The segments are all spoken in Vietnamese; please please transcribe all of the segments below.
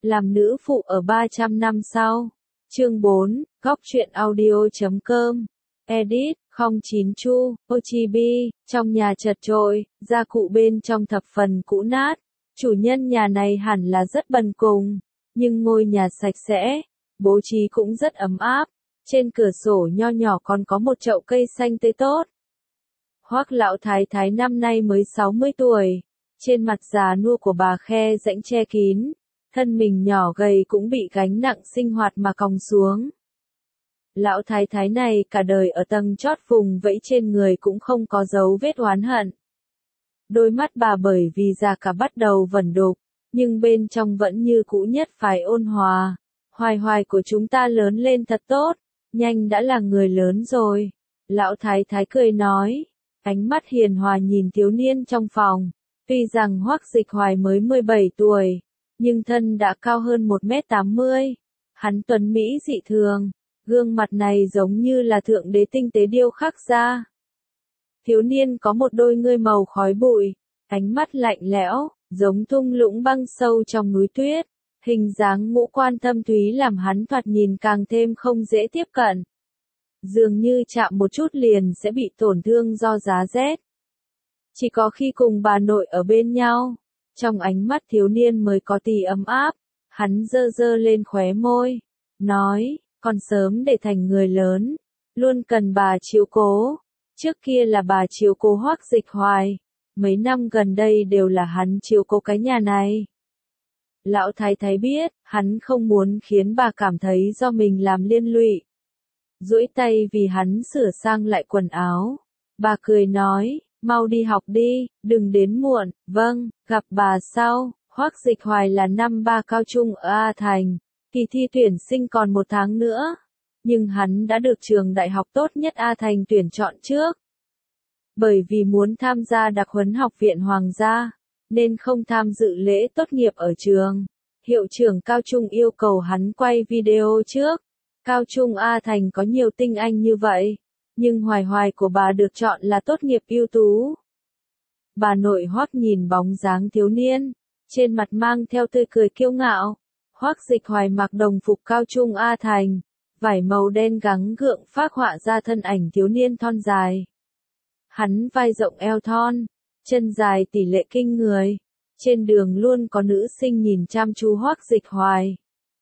làm nữ phụ ở 300 năm sau. Chương 4, góc truyện audio.com. Edit, 09 Chu, Ochibi, trong nhà chật chội, gia cụ bên trong thập phần cũ nát. Chủ nhân nhà này hẳn là rất bần cùng, nhưng ngôi nhà sạch sẽ, bố trí cũng rất ấm áp. Trên cửa sổ nho nhỏ còn có một chậu cây xanh tươi tốt. Hoắc lão thái thái năm nay mới 60 tuổi, trên mặt già nua của bà khe rãnh che kín, thân mình nhỏ gầy cũng bị gánh nặng sinh hoạt mà còng xuống. Lão thái thái này cả đời ở tầng chót vùng vẫy trên người cũng không có dấu vết oán hận. Đôi mắt bà bởi vì già cả bắt đầu vẩn đục, nhưng bên trong vẫn như cũ nhất phái ôn hòa. Hoài hoài của chúng ta lớn lên thật tốt, nhanh đã là người lớn rồi. Lão thái thái cười nói, ánh mắt hiền hòa nhìn thiếu niên trong phòng. Tuy rằng Hoắc Dịch Hoài mới 17 tuổi, nhưng thân đã cao hơn 1m80. Hắn tuấn mỹ dị thường, gương mặt này giống như là thượng đế tinh tế điêu khắc ra. Thiếu niên có một đôi ngươi màu khói bụi, ánh mắt lạnh lẽo, giống thung lũng băng sâu trong núi tuyết. Hình dáng ngũ quan thâm thúy làm hắn thoạt nhìn càng thêm không dễ tiếp cận. Dường như chạm một chút liền sẽ bị tổn thương do giá rét. Chỉ có khi cùng bà nội ở bên nhau, trong ánh mắt thiếu niên mới có tí ấm áp. Hắn giơ giơ lên khóe môi, nói, còn sớm để thành người lớn, luôn cần bà chiếu cố. Trước kia là bà chiếu cố Hoắc Dịch Hoài, mấy năm gần đây đều là hắn chiếu cố cái nhà này. Lão thái thái biết, hắn không muốn khiến bà cảm thấy do mình làm liên lụy. Duỗi tay vì hắn sửa sang lại quần áo. Bà cười nói, mau đi học đi, đừng đến muộn. Vâng, gặp bà sau. Hoắc Dịch Hoài là năm 3 cao trung ở A Thành. Kỳ thi tuyển sinh còn 1 tháng nữa. Nhưng hắn đã được trường đại học tốt nhất A Thành tuyển chọn trước. Bởi vì muốn tham gia đặc huấn học viện Hoàng gia, nên không tham dự lễ tốt nghiệp ở trường. Hiệu trưởng cao trung yêu cầu hắn quay video trước. Cao trung A Thành có nhiều tinh anh như vậy, nhưng Hoài Hoài của bà được chọn là tốt nghiệp ưu tú. Bà nội Hoắc nhìn bóng dáng thiếu niên, trên mặt mang theo tươi cười kiêu ngạo. Hoắc Dịch Hoài mặc đồng phục cao trung A Thành, vải màu đen gắng gượng phác họa ra thân ảnh thiếu niên thon dài. Hắn vai rộng eo thon, chân dài tỷ lệ kinh người. Trên đường luôn có nữ sinh nhìn chăm chú Hoắc Dịch Hoài.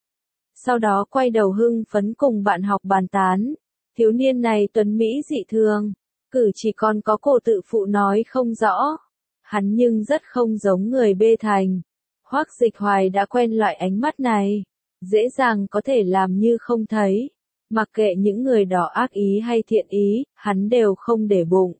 Sau đó quay đầu hưng phấn cùng bạn học bàn tán. Thiếu niên này tuấn mỹ dị thường, cử chỉ còn có cổ tự phụ nói không rõ. Hắn nhưng rất không giống người bê thành. Hoắc Dịch Hoài đã quen loại ánh mắt này, dễ dàng có thể làm như không thấy. Mặc kệ những người đó ác ý hay thiện ý, hắn đều không để bụng.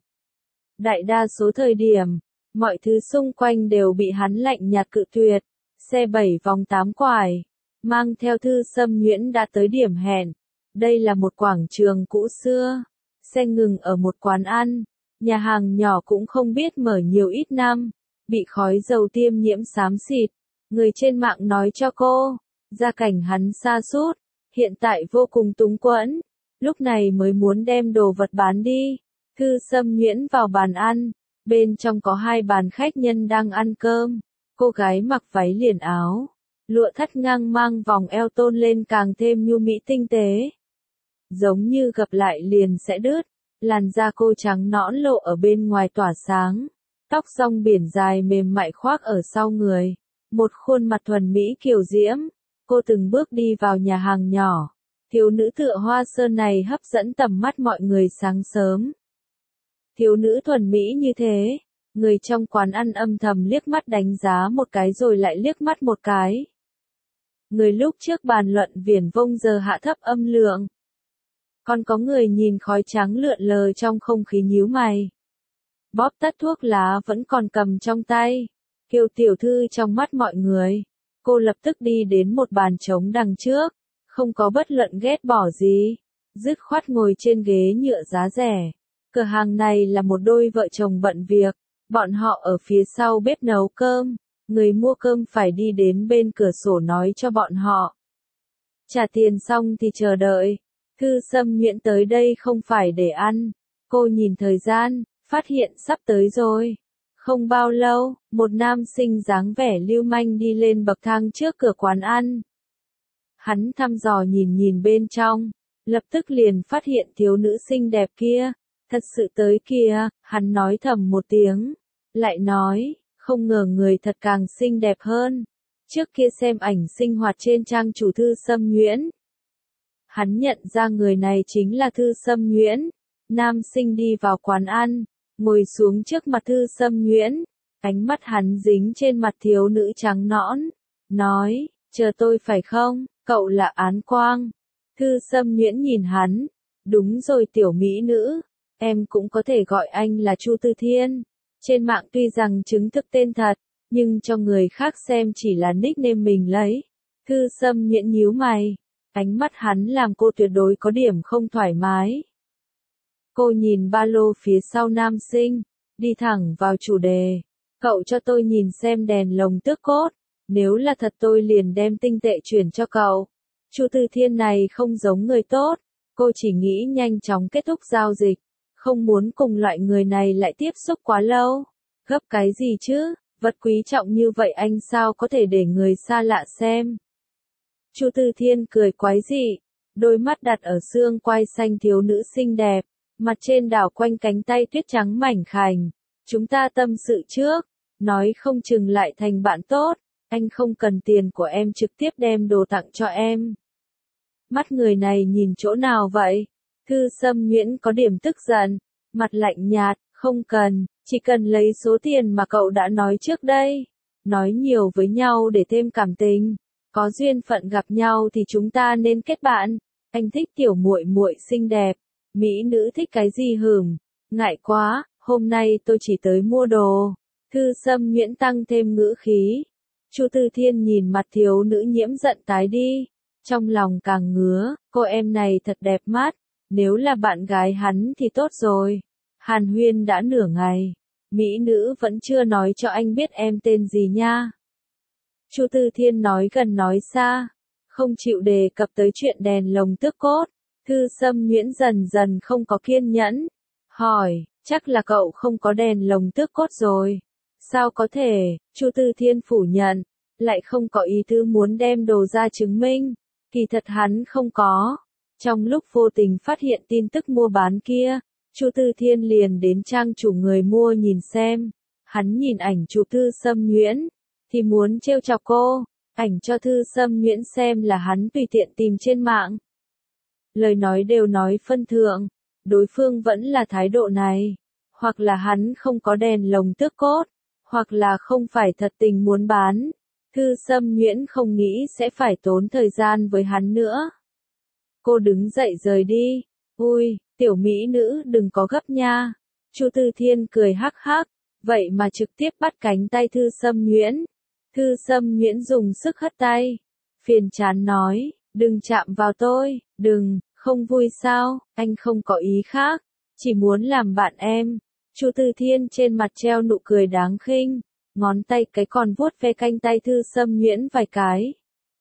Đại đa số thời điểm, mọi thứ xung quanh đều bị hắn lạnh nhạt cự tuyệt. Xe 7 vòng 8 quải, mang theo Thư Sâm Nhuyễn đã tới điểm hẹn. Đây là một quảng trường cũ xưa. Xe ngừng ở một quán ăn. Nhà hàng nhỏ cũng không biết mở nhiều ít năm. Bị khói dầu tiêm nhiễm xám xịt. Người trên mạng nói cho cô, gia cảnh hắn sa sút, hiện tại vô cùng túng quẫn. Lúc này mới muốn đem đồ vật bán đi. Thư Sâm Nhuyễn vào bàn ăn. Bên trong có 2 bàn khách nhân đang ăn cơm. Cô gái mặc váy liền áo, lụa thắt ngang mang vòng eo tôn lên càng thêm nhu mỹ tinh tế. Giống như gặp lại liền sẽ đứt, làn da cô trắng nõn lộ ở bên ngoài tỏa sáng. Tóc rong biển dài mềm mại khoác ở sau người. Một khuôn mặt thuần mỹ kiều diễm. Cô từng bước đi vào nhà hàng nhỏ. Thiếu nữ tựa hoa sơn này hấp dẫn tầm mắt mọi người sáng sớm. Thiếu nữ thuần mỹ như thế, người trong quán ăn âm thầm liếc mắt đánh giá một cái rồi lại liếc mắt một cái. Người lúc trước bàn luận viển vông giờ hạ thấp âm lượng. Còn có người nhìn khói trắng lượn lờ trong không khí nhíu mày. Bóp tắt thuốc lá vẫn còn cầm trong tay. Kiều tiểu thư trong mắt mọi người. Cô lập tức đi đến một bàn trống đằng trước. Không có bất luận ghét bỏ gì. Dứt khoát ngồi trên ghế nhựa giá rẻ. Cửa hàng này là một đôi vợ chồng bận việc. Bọn họ ở phía sau bếp nấu cơm. Người mua cơm phải đi đến bên cửa sổ nói cho bọn họ. Trả tiền xong thì chờ đợi. Thư Sâm Nhuyễn tới đây không phải để ăn. Cô nhìn thời gian, phát hiện sắp tới rồi. Không bao lâu, một nam sinh dáng vẻ lưu manh đi lên bậc thang trước cửa quán ăn. Hắn thăm dò nhìn nhìn bên trong, lập tức liền phát hiện thiếu nữ xinh đẹp kia, thật sự tới kìa, hắn nói thầm một tiếng, lại nói, không ngờ người thật càng xinh đẹp hơn. Trước kia xem ảnh sinh hoạt trên trang chủ Thư Sâm Nhuyễn, hắn nhận ra người này chính là Thư Sâm Nhuyễn. Nam sinh đi vào quán ăn, ngồi xuống trước mặt Thư Sâm Nhuyễn, ánh mắt hắn dính trên mặt thiếu nữ trắng nõn, nói, chờ tôi phải không, cậu là Án Quang. Thư Sâm Nhuyễn nhìn hắn, đúng rồi tiểu mỹ nữ, em cũng có thể gọi anh là Chu Tư Thiên. Trên mạng tuy rằng chứng thực tên thật, nhưng cho người khác xem chỉ là nickname mình lấy. Thư Sâm Nhuyễn nhíu mày, ánh mắt hắn làm cô tuyệt đối có điểm không thoải mái. Cô nhìn ba lô phía sau nam sinh, đi thẳng vào chủ đề. Cậu cho tôi nhìn xem đèn lồng tước cốt, nếu là thật tôi liền đem tinh tệ chuyển cho cậu. Chu Tư Thiên này không giống người tốt, cô chỉ nghĩ nhanh chóng kết thúc giao dịch, không muốn cùng loại người này lại tiếp xúc quá lâu. Gấp cái gì chứ, vật quý trọng như vậy anh sao có thể để người xa lạ xem. Chu Tư Thiên cười quái dị, đôi mắt đặt ở xương quai xanh thiếu nữ xinh đẹp, mặt trên đảo quanh cánh tay tuyết trắng mảnh khảnh. Chúng ta tâm sự trước, nói không chừng lại thành bạn tốt, anh không cần tiền của em trực tiếp đem đồ tặng cho em. Mắt người này nhìn chỗ nào vậy? Thư Sâm Nhuyễn có điểm tức giận, mặt lạnh nhạt, không cần, chỉ cần lấy số tiền mà cậu đã nói trước đây. Nói nhiều với nhau để thêm cảm tình, có duyên phận gặp nhau thì chúng ta nên kết bạn. Anh thích tiểu muội muội xinh đẹp, mỹ nữ thích cái gì hửm, ngại quá, hôm nay tôi chỉ tới mua đồ. Thư Sâm Nhuyễn tăng thêm ngữ khí. Chu Tư Thiên nhìn mặt thiếu nữ nhiễm giận tái đi, trong lòng càng ngứa, cô em này thật đẹp mắt, nếu là bạn gái hắn thì tốt rồi. Hàn huyên đã nửa ngày, mỹ nữ vẫn chưa nói cho anh biết em tên gì nha. Chu Tư Thiên nói gần nói xa, không chịu đề cập tới chuyện đèn lồng tước cốt. Thư Sâm Nhuyễn dần dần không có kiên nhẫn, hỏi, chắc là cậu không có đèn lồng tước cốt rồi. Sao có thể, Chu Tư Thiên phủ nhận, lại không có ý tứ muốn đem đồ ra chứng minh, kỳ thật hắn không có. Trong lúc vô tình phát hiện tin tức mua bán kia, Chu Tư Thiên liền đến trang chủ người mua nhìn xem, hắn nhìn ảnh chụp Thư Sâm Nhuyễn, thì muốn trêu chọc cô, ảnh cho Thư Sâm Nhuyễn xem là hắn tùy tiện tìm trên mạng. Lời nói đều nói phân thượng, đối phương vẫn là thái độ này, hoặc là hắn không có đèn lồng tước cốt, hoặc là không phải thật tình muốn bán. Thư Sâm Nhuyễn không nghĩ sẽ phải tốn thời gian với hắn nữa. Cô đứng dậy rời đi. Ui, tiểu mỹ nữ đừng có gấp nha. Chu Tư Thiên cười hắc hắc, vậy mà trực tiếp bắt cánh tay Thư Sâm Nhuyễn. Thư Sâm Nhuyễn dùng sức hất tay, phiền chán nói, đừng chạm vào tôi, đừng, không vui sao, anh không có ý khác, chỉ muốn làm bạn em. Chu Tư Thiên trên mặt treo nụ cười đáng khinh, ngón tay cái còn vuốt ve cánh tay Thư Sâm Nhuyễn vài cái.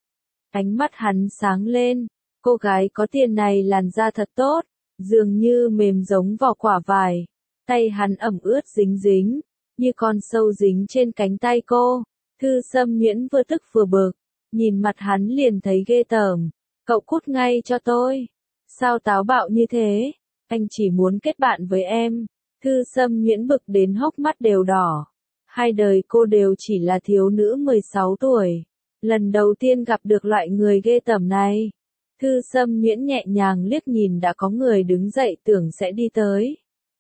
Ánh mắt hắn sáng lên, cô gái có tiền này làn da thật tốt, dường như mềm giống vỏ quả vải. Tay hắn ẩm ướt dính dính, như con sâu dính trên cánh tay cô. Thư Sâm Nhuyễn vừa tức vừa bực, nhìn mặt hắn liền thấy ghê tởm. Cậu cút ngay cho tôi. Sao táo bạo như thế? Anh chỉ muốn kết bạn với em. Thư Sâm Nhuyễn bực đến hốc mắt đều đỏ. Hai đời cô đều chỉ là thiếu nữ 16 tuổi. Lần đầu tiên gặp được loại người ghê tởm này. Thư Sâm Nhuyễn nhẹ nhàng liếc nhìn đã có người đứng dậy tưởng sẽ đi tới.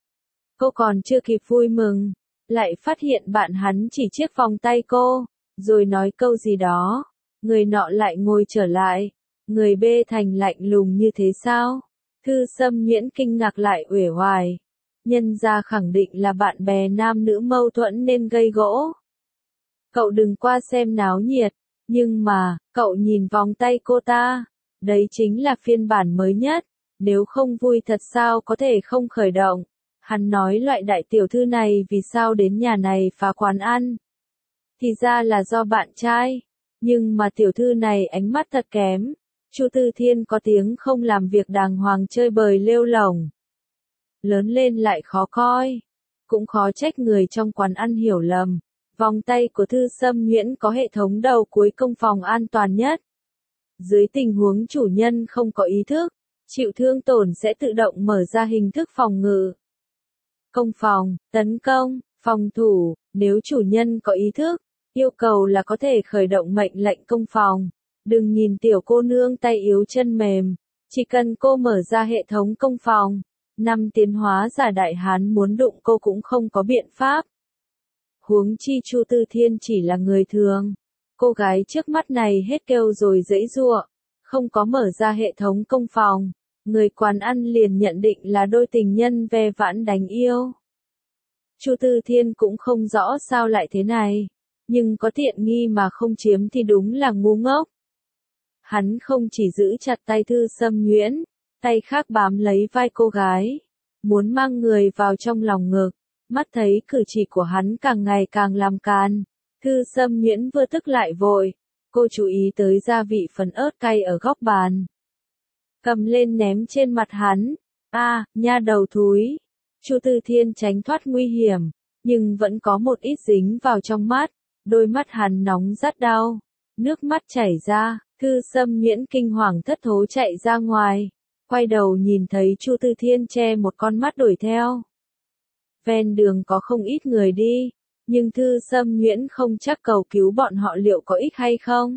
Cô còn chưa kịp vui mừng, lại phát hiện bạn hắn chỉ chiếc vòng tay cô, rồi nói câu gì đó. Người nọ lại ngồi trở lại. Người bê thành lạnh lùng như thế sao? Thư Sâm Nhuyễn kinh ngạc lại uể oải. Nhân ra khẳng định là bạn bè nam nữ mâu thuẫn nên gây gỗ. Cậu đừng qua xem náo nhiệt, nhưng mà, cậu nhìn vòng tay cô ta, đấy chính là phiên bản mới nhất, nếu không vui thật sao có thể không khởi động. Hắn nói loại đại tiểu thư này vì sao đến nhà này phá quán ăn. Thì ra là do bạn trai, nhưng mà tiểu thư này ánh mắt thật kém. Chu Tư Thiên có tiếng không làm việc đàng hoàng chơi bời lêu lổng. Lớn lên lại khó coi. Cũng khó trách người trong quán ăn hiểu lầm. Vòng tay của Thư Sâm Nhuyễn có hệ thống đầu cuối công phòng an toàn nhất. Dưới tình huống chủ nhân không có ý thức, chịu thương tổn sẽ tự động mở ra hình thức phòng ngự. Công phòng, tấn công, phòng thủ, nếu chủ nhân có ý thức, yêu cầu là có thể khởi động mệnh lệnh công phòng. Đừng nhìn tiểu cô nương tay yếu chân mềm, chỉ cần cô mở ra hệ thống công phòng, 5 tiến hóa giả đại hán muốn đụng cô cũng không có biện pháp. Huống chi Chu Tư Thiên chỉ là người thường. Cô gái trước mắt này hết kêu rồi giãy giụa, không có mở ra hệ thống công phòng. Người quán ăn liền nhận định là đôi tình nhân ve vãn đánh yêu. Chu Tư Thiên cũng không rõ sao lại thế này, nhưng có tiện nghi mà không chiếm thì đúng là ngu ngốc. Hắn không chỉ giữ chặt tay Thư Sâm Nhuyễn, tay khác bám lấy vai cô gái, muốn mang người vào trong lòng ngực. Mắt thấy cử chỉ của hắn càng ngày càng làm càn, Thư Sâm Nhuyễn vừa tức lại vội. Cô chú ý tới gia vị phần ớt cay ở góc bàn, cầm lên ném trên mặt hắn. Nha đầu thúi. Chu Tư Thiên tránh thoát nguy hiểm, nhưng vẫn có một ít dính vào trong mắt. Đôi mắt hắn nóng rát đau, nước mắt chảy ra. Thư Sâm Nhuyễn kinh hoàng thất thố chạy ra ngoài, quay đầu nhìn thấy Chu Tư Thiên che một con mắt đuổi theo. Ven đường có không ít người đi, nhưng Thư Sâm Nhuyễn không chắc cầu cứu bọn họ liệu có ích hay không.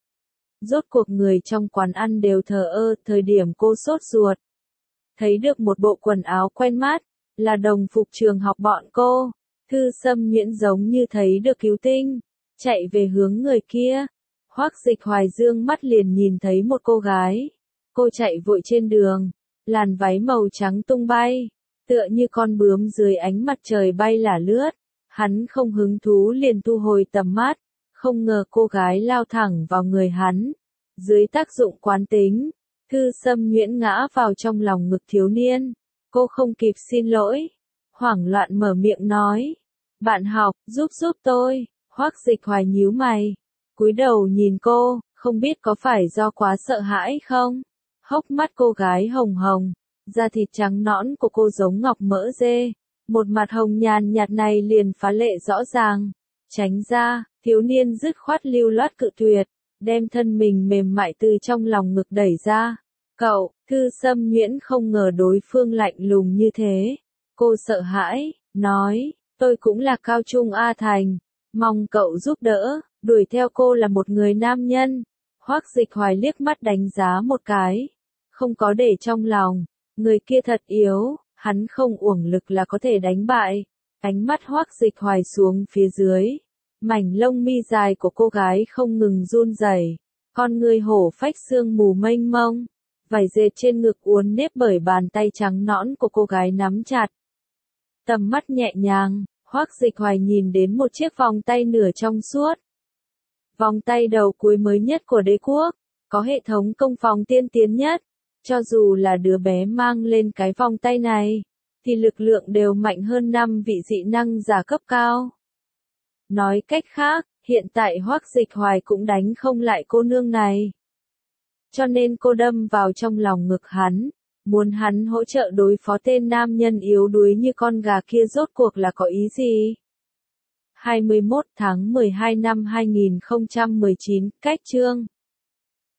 Rốt cuộc người trong quán ăn đều thờ ơ, thời điểm cô sốt ruột. Thấy được một bộ quần áo quen mắt, là đồng phục trường học bọn cô. Thư Sâm Nhuyễn giống như thấy được cứu tinh, chạy về hướng người kia. Hoắc Dịch Hoài dương mắt liền nhìn thấy một cô gái. Cô chạy vội trên đường, làn váy màu trắng tung bay, tựa như con bướm dưới ánh mặt trời bay lả lướt. Hắn không hứng thú liền thu hồi tầm mắt, không ngờ cô gái lao thẳng vào người hắn. Dưới tác dụng quán tính, Thư Sâm Nhuyễn ngã vào trong lòng ngực thiếu niên. Cô không kịp xin lỗi, hoảng loạn mở miệng nói: "Bạn học, giúp tôi." Hoắc Dịch Hoài nhíu mày, cúi đầu nhìn cô, không biết có phải do quá sợ hãi không? Hốc mắt cô gái hồng hồng, da thịt trắng nõn của cô giống ngọc mỡ dê. Một mặt hồng nhàn nhạt này liền phá lệ rõ ràng. Tránh ra, thiếu niên dứt khoát lưu loát cự tuyệt, đem thân mình mềm mại từ trong lòng ngực đẩy ra. "Cậu." Thư Sâm Nhuyễn không ngờ đối phương lạnh lùng như thế. Cô sợ hãi, nói: "Tôi cũng là Cao Trung A Thành, mong cậu giúp đỡ." Đuổi theo cô là một người nam nhân. Hoắc Dịch Hoài liếc mắt đánh giá một cái, không có để trong lòng. Người kia thật yếu, hắn không uổng lực là có thể đánh bại. Ánh mắt Hoắc Dịch Hoài xuống phía dưới, mảnh lông mi dài của cô gái không ngừng run rẩy, con người hổ phách sương mù mênh mông, vải dệt trên ngực uốn nếp bởi bàn tay trắng nõn của cô gái nắm chặt. Tầm mắt nhẹ nhàng, Hoắc Dịch Hoài nhìn đến một chiếc vòng tay nửa trong suốt. Vòng tay đầu cuối mới nhất của đế quốc, có hệ thống công phòng tiên tiến nhất. Cho dù là đứa bé mang lên cái vòng tay này, thì lực lượng đều mạnh hơn 5 vị dị năng giả cấp cao. Nói cách khác, hiện tại Hoắc Dịch Hoài cũng đánh không lại cô nương này. Cho nên cô đâm vào trong lòng ngực hắn, muốn hắn hỗ trợ đối phó tên nam nhân yếu đuối như con gà kia. Rốt cuộc là có ý gì? 21 tháng 12 năm 2019, cách chương